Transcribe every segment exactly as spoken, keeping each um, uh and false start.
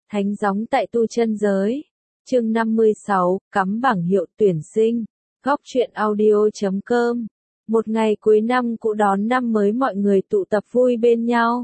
Thánh gióng tại tu chân giới. Chương năm mươi sáu, cắm bảng hiệu tuyển sinh. Góc truyện audio chấm com. Một ngày cuối năm cũ đón năm mới, mọi người tụ tập vui bên nhau.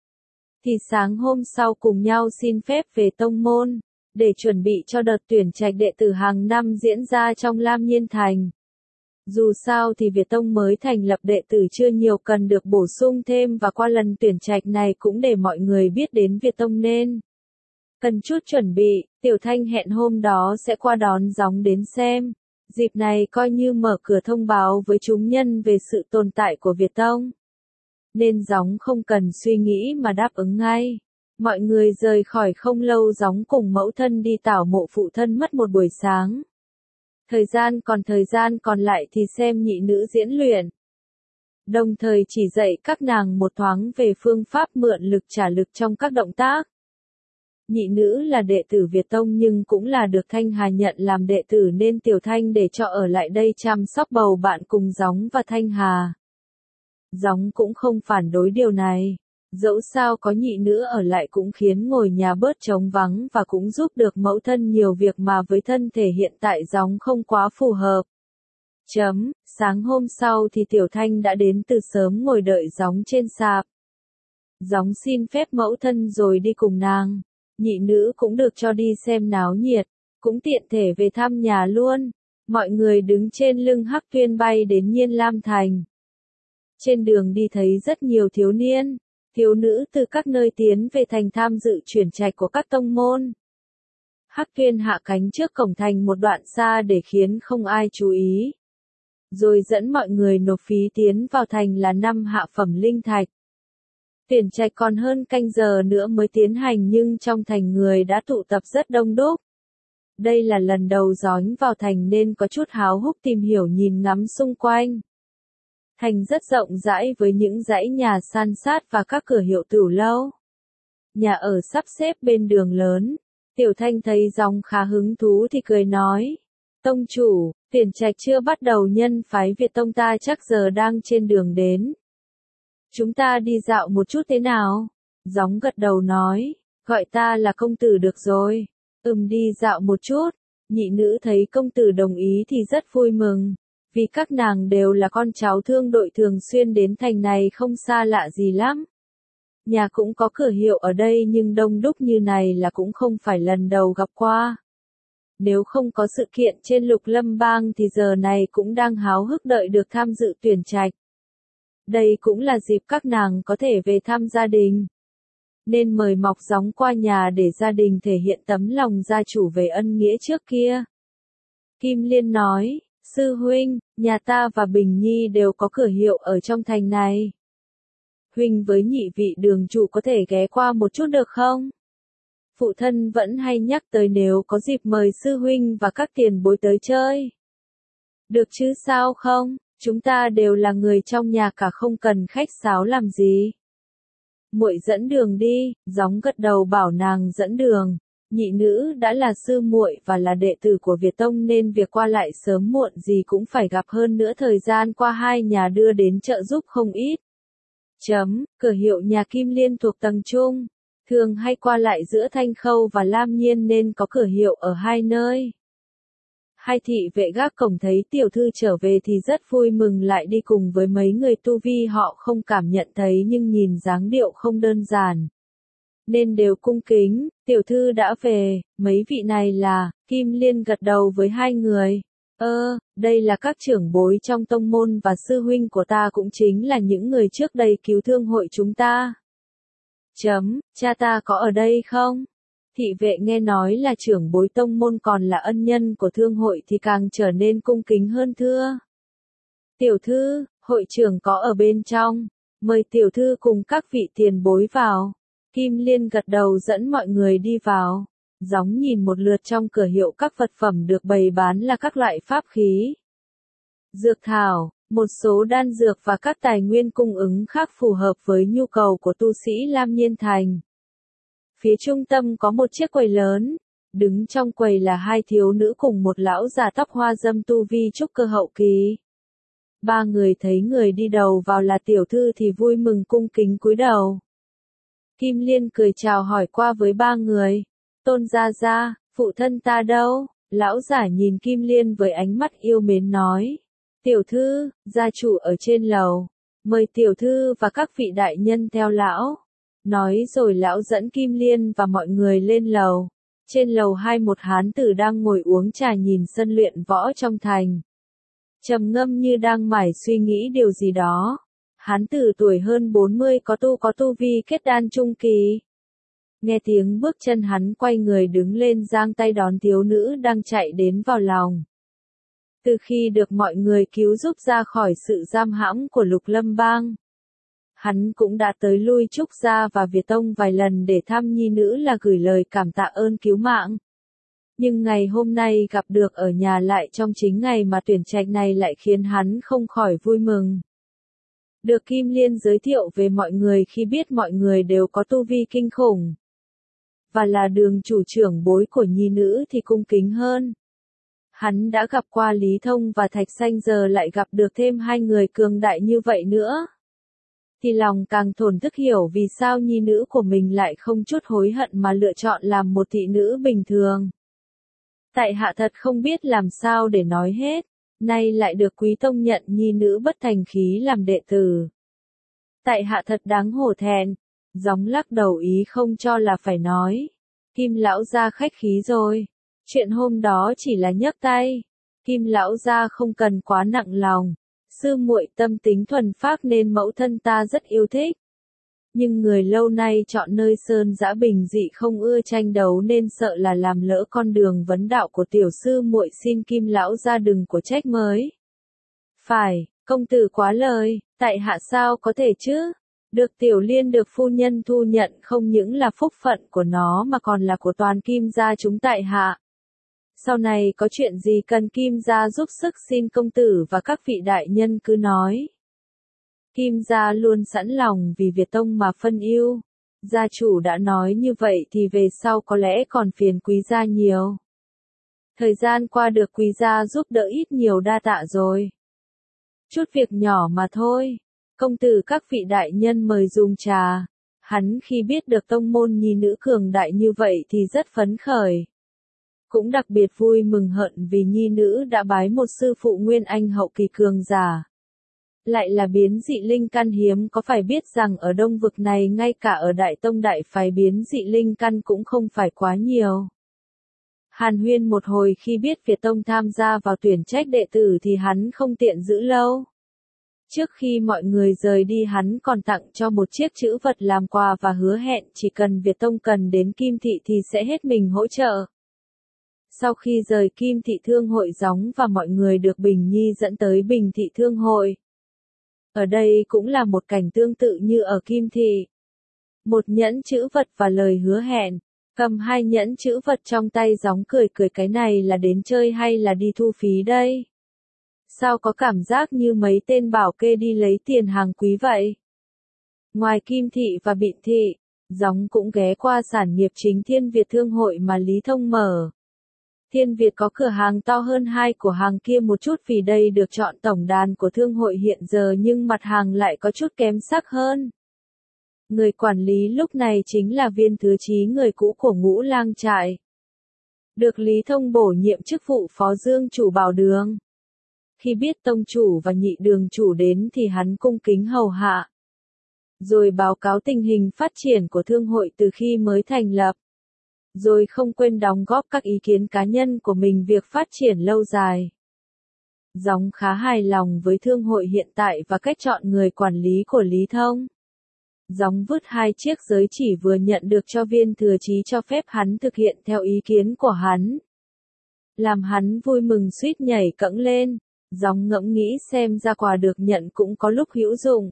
Thì sáng hôm sau cùng nhau xin phép về tông môn, để chuẩn bị cho đợt tuyển trạch đệ tử hàng năm diễn ra trong Lam Nhiên Thành. Dù sao thì Việt Tông mới thành lập, đệ tử chưa nhiều, cần được bổ sung thêm, và qua lần tuyển trạch này cũng để mọi người biết đến Việt Tông nên cần chút chuẩn bị. Tiểu Thanh hẹn hôm đó sẽ qua đón gióng đến xem. Dịp này coi như mở cửa thông báo với chúng nhân về sự tồn tại của Việt Tông. Nên gióng không cần suy nghĩ mà đáp ứng ngay. Mọi người rời khỏi không lâu, gióng cùng mẫu thân đi tảo mộ phụ thân mất một buổi sáng. Thời gian còn thời gian còn lại thì xem nhị nữ diễn luyện. Đồng thời chỉ dạy các nàng một thoáng về phương pháp mượn lực trả lực trong các động tác. Nhị nữ là đệ tử Việt Tông nhưng cũng là được Thanh Hà nhận làm đệ tử, nên Tiểu Thanh để cho ở lại đây chăm sóc bầu bạn cùng gióng và Thanh Hà. Gióng cũng không phản đối điều này. Dẫu sao có nhị nữ ở lại cũng khiến ngồi nhà bớt trống vắng, và cũng giúp được mẫu thân nhiều việc mà với thân thể hiện tại gióng không quá phù hợp. Chấm, sáng hôm sau thì Tiểu Thanh đã đến từ sớm, ngồi đợi gióng trên sạp. Gióng xin phép mẫu thân rồi đi cùng nàng. Nhị nữ cũng được cho đi xem náo nhiệt, cũng tiện thể về thăm nhà luôn. Mọi người đứng trên lưng Hắc Tuyên bay đến Nhiên Lam Thành. Trên đường đi thấy rất nhiều thiếu niên, thiếu nữ từ các nơi tiến về thành tham dự chuyển trạch của các tông môn. Hắc Tuyên hạ cánh trước cổng thành một đoạn xa để khiến không ai chú ý, rồi dẫn mọi người nộp phí tiến vào thành là năm hạ phẩm linh thạch. Tuyển trạch còn hơn canh giờ nữa mới tiến hành, nhưng trong thành người đã tụ tập rất đông đúc. Đây là lần đầu gióng vào thành nên có chút háo hức tìm hiểu nhìn ngắm xung quanh. Thành rất rộng rãi với những dãy nhà san sát và các cửa hiệu tửu lâu. Nhà ở sắp xếp bên đường lớn. Tiểu Thanh thấy gióng khá hứng thú thì cười nói: Tông chủ, tuyển trạch chưa bắt đầu, nhân phái Việt Tông ta chắc giờ đang trên đường đến. Chúng ta đi dạo một chút thế nào? Gióng gật đầu nói: Gọi ta là công tử được rồi. Ừm, đi dạo một chút. Nhị nữ thấy công tử đồng ý thì rất vui mừng, vì các nàng đều là con cháu thương đội, thường xuyên đến thành này không xa lạ gì lắm. Nhà cũng có cửa hiệu ở đây, nhưng đông đúc như này là cũng không phải lần đầu gặp qua. Nếu không có sự kiện trên Lục Lâm Bang thì giờ này cũng đang háo hức đợi được tham dự tuyển trạch. Đây cũng là dịp các nàng có thể về thăm gia đình, nên mời mọc gióng qua nhà để gia đình thể hiện tấm lòng gia chủ về ân nghĩa trước kia. Kim Liên nói: Sư huynh, nhà ta và Bình Nhi đều có cửa hiệu ở trong thành này. Huynh với nhị vị đường chủ có thể ghé qua một chút được không? Phụ thân vẫn hay nhắc tới nếu có dịp mời sư huynh và các tiền bối tới chơi. Được chứ sao không, chúng ta đều là người trong nhà cả, không cần khách sáo làm gì. Muội dẫn đường đi. Gióng gật đầu bảo nàng dẫn đường. Nhị nữ đã là sư muội và là đệ tử của Việt Tông nên việc qua lại sớm muộn gì cũng phải gặp, hơn nữa thời gian qua hai nhà đưa đến trợ giúp không ít. Chấm, cửa hiệu nhà Kim Liên thuộc tầng trung, thường hay qua lại giữa Thanh Khâu và Lam Nhiên nên có cửa hiệu ở hai nơi. Hai thị vệ gác cổng thấy tiểu thư trở về thì rất vui mừng, lại đi cùng với mấy người tu vi họ không cảm nhận thấy nhưng nhìn dáng điệu không đơn giản, nên đều cung kính. Tiểu thư đã về, mấy vị này là? Kim Liên gật đầu với hai người. Ơ, đây là các trưởng bối trong tông môn và sư huynh của ta, cũng chính là những người trước đây cứu thương hội chúng ta. Chấm, cha ta có ở đây không? Thị vệ nghe nói là trưởng bối tông môn còn là ân nhân của thương hội thì càng trở nên cung kính hơn, thưa tiểu thư, hội trưởng có ở bên trong, mời tiểu thư cùng các vị tiền bối vào. Kim Liên gật đầu dẫn mọi người đi vào. Gióng nhìn một lượt trong cửa hiệu, các vật phẩm được bày bán là các loại pháp khí, dược thảo, một số đan dược và các tài nguyên cung ứng khác phù hợp với nhu cầu của tu sĩ Lam Nhiên Thành. Phía trung tâm có một chiếc quầy lớn, đứng trong quầy là hai thiếu nữ cùng một lão già tóc hoa dâm tu vi trúc cơ hậu kỳ. Ba người thấy người đi đầu vào là tiểu thư thì vui mừng cung kính cúi đầu. Kim Liên cười chào hỏi qua với ba người. Tôn gia gia, phụ thân ta đâu? Lão giả nhìn Kim Liên với ánh mắt yêu mến nói. Tiểu thư, gia chủ ở trên lầu. Mời tiểu thư và các vị đại nhân theo lão. Nói rồi lão dẫn Kim Liên và mọi người lên lầu. Trên lầu hai một hán tử đang ngồi uống trà nhìn sân luyện võ trong thành. Trầm ngâm như đang mải suy nghĩ điều gì đó. Hán tử tuổi hơn bốn mươi có tu có tu vi kết đan trung kỳ. Nghe tiếng bước chân hắn quay người đứng lên giang tay đón thiếu nữ đang chạy đến vào lòng. Từ khi được mọi người cứu giúp ra khỏi sự giam hãm của Lục Lâm Bang, hắn cũng đã tới lui Trúc Gia và Việt Tông vài lần để thăm nhi nữ là gửi lời cảm tạ ơn cứu mạng. Nhưng ngày hôm nay gặp được ở nhà lại trong chính ngày mà tuyển trạch này lại khiến hắn không khỏi vui mừng. Được Kim Liên giới thiệu về mọi người khi biết mọi người đều có tu vi kinh khủng. Và là đường chủ trưởng bối của nhi nữ thì cung kính hơn. Hắn đã gặp qua Lý Thông và Thạch Xanh giờ lại gặp được thêm hai người cường đại như vậy nữa. Thì lòng càng thổn thức hiểu vì sao nhi nữ của mình lại không chút hối hận mà lựa chọn làm một thị nữ bình thường. Tại hạ thật không biết làm sao để nói hết, nay lại được Quý Tông nhận nhi nữ bất thành khí làm đệ tử. Tại hạ thật đáng hổ thẹn, gióng lắc đầu ý không cho là phải nói. Kim lão gia khách khí rồi, chuyện hôm đó chỉ là nhấc tay, Kim lão gia không cần quá nặng lòng. Sư muội tâm tính thuần phác nên mẫu thân ta rất yêu thích. Nhưng người lâu nay chọn nơi sơn dã bình dị không ưa tranh đấu nên sợ là làm lỡ con đường vấn đạo của tiểu sư muội, xin Kim lão gia đừng có trách mới. Phải, công tử quá lời, tại hạ sao có thể chứ? Được Tiểu Liên được phu nhân thu nhận không những là phúc phận của nó mà còn là của toàn Kim gia chúng tại hạ. Sau này có chuyện gì cần Kim gia giúp sức xin công tử và các vị đại nhân cứ nói. Kim gia luôn sẵn lòng vì Việt Tông mà phân ưu. Gia chủ đã nói như vậy thì về sau có lẽ còn phiền quý gia nhiều. Thời gian qua được quý gia giúp đỡ ít nhiều đa tạ rồi. Chút việc nhỏ mà thôi. Công tử các vị đại nhân mời dùng trà. Hắn khi biết được tông môn nhi nữ cường đại như vậy thì rất phấn khởi. Cũng đặc biệt vui mừng hận vì nhi nữ đã bái một sư phụ nguyên anh hậu kỳ cường giả. Lại là biến dị linh căn hiếm, có phải biết rằng ở Đông vực này ngay cả ở Đại Tông Đại Phái biến dị linh căn cũng không phải quá nhiều. Hàn huyên một hồi khi biết Việt Tông tham gia vào tuyển trách đệ tử thì hắn không tiện giữ lâu. Trước khi mọi người rời đi hắn còn tặng cho một chiếc chữ vật làm quà và hứa hẹn chỉ cần Việt Tông cần đến Kim Thị thì sẽ hết mình hỗ trợ. Sau khi rời Kim Thị Thương hội gióng và mọi người được Bình Nhi dẫn tới Bình Thị Thương hội. Ở đây cũng là một cảnh tương tự như ở Kim Thị. Một nhẫn chữ vật và lời hứa hẹn. Cầm hai nhẫn chữ vật trong tay gióng cười cười, cái này là đến chơi hay là đi thu phí đây? Sao có cảm giác như mấy tên bảo kê đi lấy tiền hàng quý vậy? Ngoài Kim Thị và Biện Thị, gióng cũng ghé qua sản nghiệp chính Thiên Việt Thương hội mà Lý Thông mở. Thiên Việt có cửa hàng to hơn hai của hàng kia một chút vì đây được chọn tổng đàn của thương hội hiện giờ, nhưng mặt hàng lại có chút kém sắc hơn. Người quản lý lúc này chính là Viên Thứ Chí, người cũ của Ngũ Lang trại. Được Lý Thông bổ nhiệm chức vụ phó dương chủ bảo đường. Khi biết tông chủ và nhị đường chủ đến thì hắn cung kính hầu hạ. Rồi báo cáo tình hình phát triển của thương hội từ khi mới thành lập. Rồi không quên đóng góp các ý kiến cá nhân của mình việc phát triển lâu dài. Gióng khá hài lòng với thương hội hiện tại và cách chọn người quản lý của Lý Thông. Gióng vứt hai chiếc giới chỉ vừa nhận được cho Viên Thừa Chí cho phép hắn thực hiện theo ý kiến của hắn. Làm hắn vui mừng suýt nhảy cẫng lên, gióng ngẫm nghĩ xem ra quà được nhận cũng có lúc hữu dụng.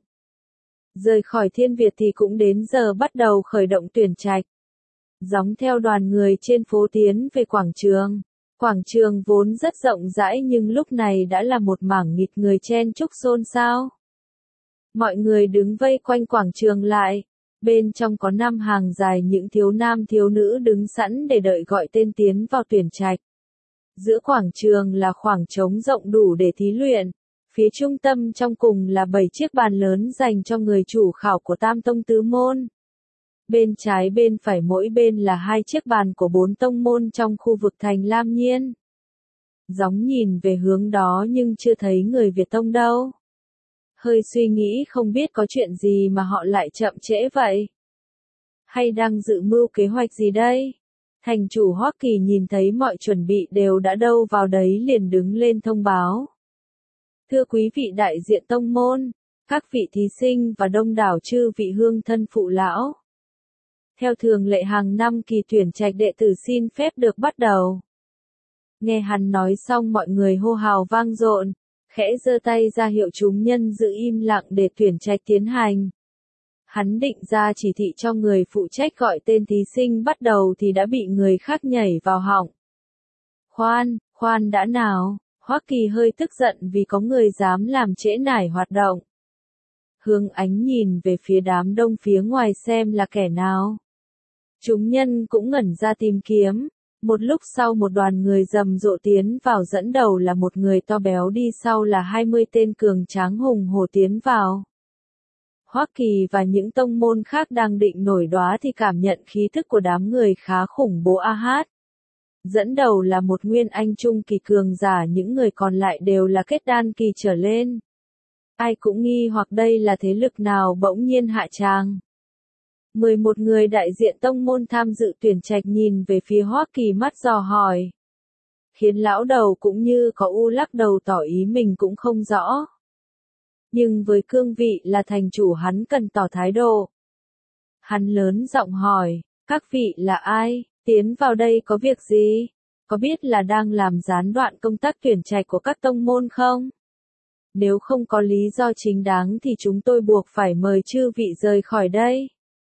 Rời khỏi Thiên Việt thì cũng đến giờ bắt đầu khởi động tuyển trạch. Gióng theo đoàn người trên phố tiến về quảng trường. Quảng trường vốn rất rộng rãi nhưng lúc này đã là một mảng nghịt người chen chúc xôn xao. Mọi người đứng vây quanh quảng trường lại. Bên trong có năm hàng dài những thiếu nam thiếu nữ đứng sẵn để đợi gọi tên tiến vào tuyển trạch. Giữa quảng trường là khoảng trống rộng đủ để thí luyện. Phía trung tâm trong cùng là bảy chiếc bàn lớn dành cho người chủ khảo của Tam Tông Tứ Môn. Bên trái bên phải mỗi bên là hai chiếc bàn của bốn tông môn trong khu vực thành Lam Nhiên. Gióng nhìn về hướng đó nhưng chưa thấy người Việt Tông đâu. Hơi suy nghĩ không biết có chuyện gì mà họ lại chậm trễ vậy. Hay đang dự mưu kế hoạch gì đây? Thành chủ Hoắc Kỳ nhìn thấy mọi chuẩn bị đều đã đâu vào đấy liền đứng lên thông báo. Thưa quý vị đại diện tông môn, các vị thí sinh và đông đảo chư vị hương thân phụ lão. Theo thường lệ hàng năm kỳ tuyển trạch đệ tử xin phép được bắt đầu. Nghe hắn nói xong mọi người hô hào vang dội, khẽ giơ tay ra hiệu chúng nhân giữ im lặng để tuyển trạch tiến hành. Hắn định ra chỉ thị cho người phụ trách gọi tên thí sinh bắt đầu thì đã bị người khác nhảy vào họng. Khoan, khoan đã nào, Hoắc Kỳ hơi tức giận vì có người dám làm trễ nải hoạt động. Hướng ánh nhìn về phía đám đông phía ngoài xem là kẻ nào. Chúng nhân cũng ngẩn ra tìm kiếm. Một lúc sau một đoàn người rầm rộ tiến vào dẫn đầu là một người to béo đi sau là hai mươi tên cường tráng hùng hổ tiến vào. Hoắc Kỳ và những tông môn khác đang định nổi đoá thì cảm nhận khí thức của đám người khá khủng bố a hát. Dẫn đầu là một nguyên anh trung kỳ cường giả những người còn lại đều là kết đan kỳ trở lên. Ai cũng nghi hoặc đây là thế lực nào bỗng nhiên hạ tràng. mười một người đại diện tông môn tham dự tuyển trạch nhìn về phía Hoắc Kỳ mắt dò hỏi. Khiến lão đầu cũng như có u lắc đầu tỏ ý mình cũng không rõ. Nhưng với cương vị là thành chủ hắn cần tỏ thái độ. Hắn lớn giọng hỏi, các vị là ai, tiến vào đây có việc gì, có biết là đang làm gián đoạn công tác tuyển trạch của các tông môn không? Nếu không có lý do chính đáng thì chúng tôi buộc phải mời chư vị rời khỏi đây.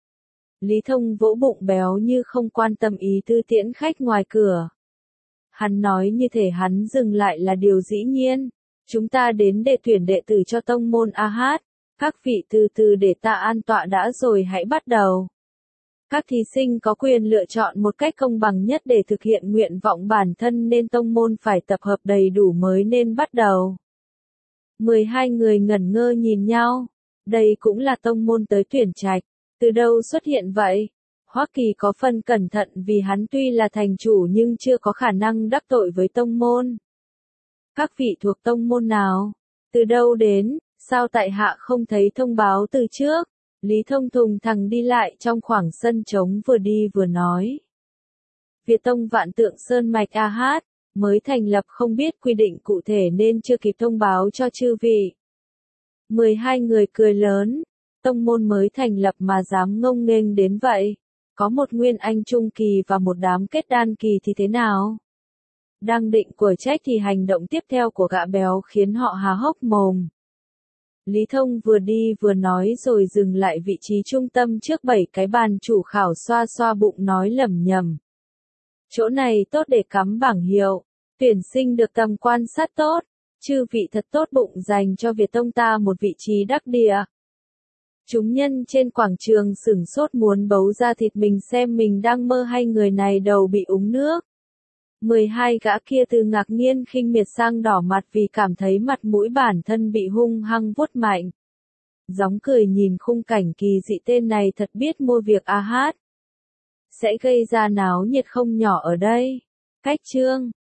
Lý Thông vỗ bụng béo như không quan tâm ý tư tiễn khách ngoài cửa. Hắn nói như thể hắn dừng lại là điều dĩ nhiên. Chúng ta đến để tuyển đệ tử cho tông môn a hát. Các vị từ từ để ta an tọa đã rồi hãy bắt đầu. Các thí sinh có quyền lựa chọn một cách công bằng nhất để thực hiện nguyện vọng bản thân nên tông môn phải tập hợp đầy đủ mới nên bắt đầu. mười hai người ngẩn ngơ nhìn nhau. Đây cũng là tông môn tới tuyển trạch. Từ đâu xuất hiện vậy? Hoắc Kỳ có phần cẩn thận vì hắn tuy là thành chủ nhưng chưa có khả năng đắc tội với tông môn. Các vị thuộc tông môn nào? Từ đâu đến? Sao tại hạ không thấy thông báo từ trước? Lý Thông thùng thẳng đi lại trong khoảng sân trống vừa đi vừa nói. Việt Tông Vạn Tượng Sơn Mạch a hát, mới thành lập không biết quy định cụ thể nên chưa kịp thông báo cho chư vị. mười hai người cười lớn. Tông môn mới thành lập mà dám ngông nghênh đến vậy. Có một nguyên anh trung kỳ và một đám kết đan kỳ thì thế nào? Đang định quở trách thì hành động tiếp theo của gã béo khiến họ há hốc mồm. Lý Thông vừa đi vừa nói rồi dừng lại vị trí trung tâm trước bảy cái bàn chủ khảo xoa xoa bụng nói lẩm nhẩm. Chỗ này tốt để cắm bảng hiệu, tuyển sinh được tầm quan sát tốt, chư vị thật tốt bụng dành cho Việt Tông ta một vị trí đắc địa. Chúng nhân trên quảng trường sửng sốt muốn bấu ra thịt mình xem mình đang mơ hay người này đầu bị úng nước. mười hai gã kia từ ngạc nhiên khinh miệt sang đỏ mặt vì cảm thấy mặt mũi bản thân bị hung hăng vuốt mạnh. Gióng cười nhìn khung cảnh kỳ dị tên này thật biết mua việc a hát. Sẽ gây ra náo nhiệt không nhỏ ở đây. Cách chương